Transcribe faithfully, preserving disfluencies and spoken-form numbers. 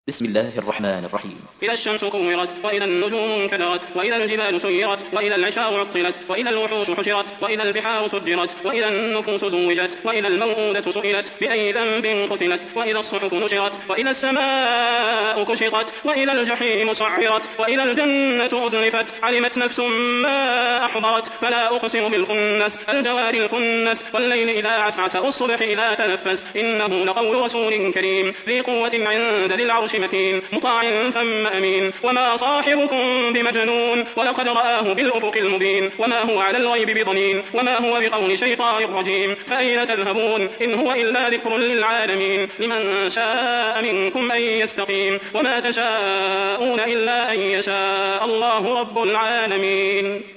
بسم الله الرحمن الرحيم. إذا الشمس كورت وإذا النجوم انكدرت وإذا الجبال سيرت وإذا العشار عطلت وإذا الوحوش حشرت وإذا البحار سجرت وإذا النفوس زوجت وإذا الموءودة سئلت بأي ذنب قتلت وإذا الصحف نشرت وإذا السماء كشطت وإذا الجحيم سعرت وإذا الجنة أزلفت علمت نفس ما أحضرت فلا أقسم بالخنس الجوار الكنس والليل إذا عسعس والصبح إذا تنفس إنه لقول رسول كريم ذي قوة عند ذي العرش مكين مطاع ثم أمين وما صاحبكم بمجنون ولقد رآه بالأفق المبين وما هو على الغيب بضنين وما هو بقول شيطان رجيم فأين تذهبون إن هو إلا ذكر للعالمين لمن شاء منكم أن يستقيم وما تشاءون إلا أن يشاء الله رب العالمين.